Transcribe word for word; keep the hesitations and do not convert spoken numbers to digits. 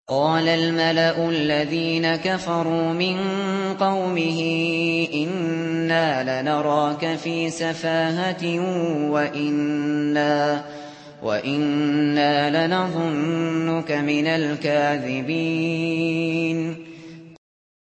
قَالَ الْمَلَأُ الَّذِينَ كَفَرُوا مِن قَوْمِهِ إِنَّا لَنَرَاكَ فِي سَفَاهَةٍ وَإِنَّا وَإِنَّا لَنَظُنُّكَ مِنَ الْكَاذِبِينَ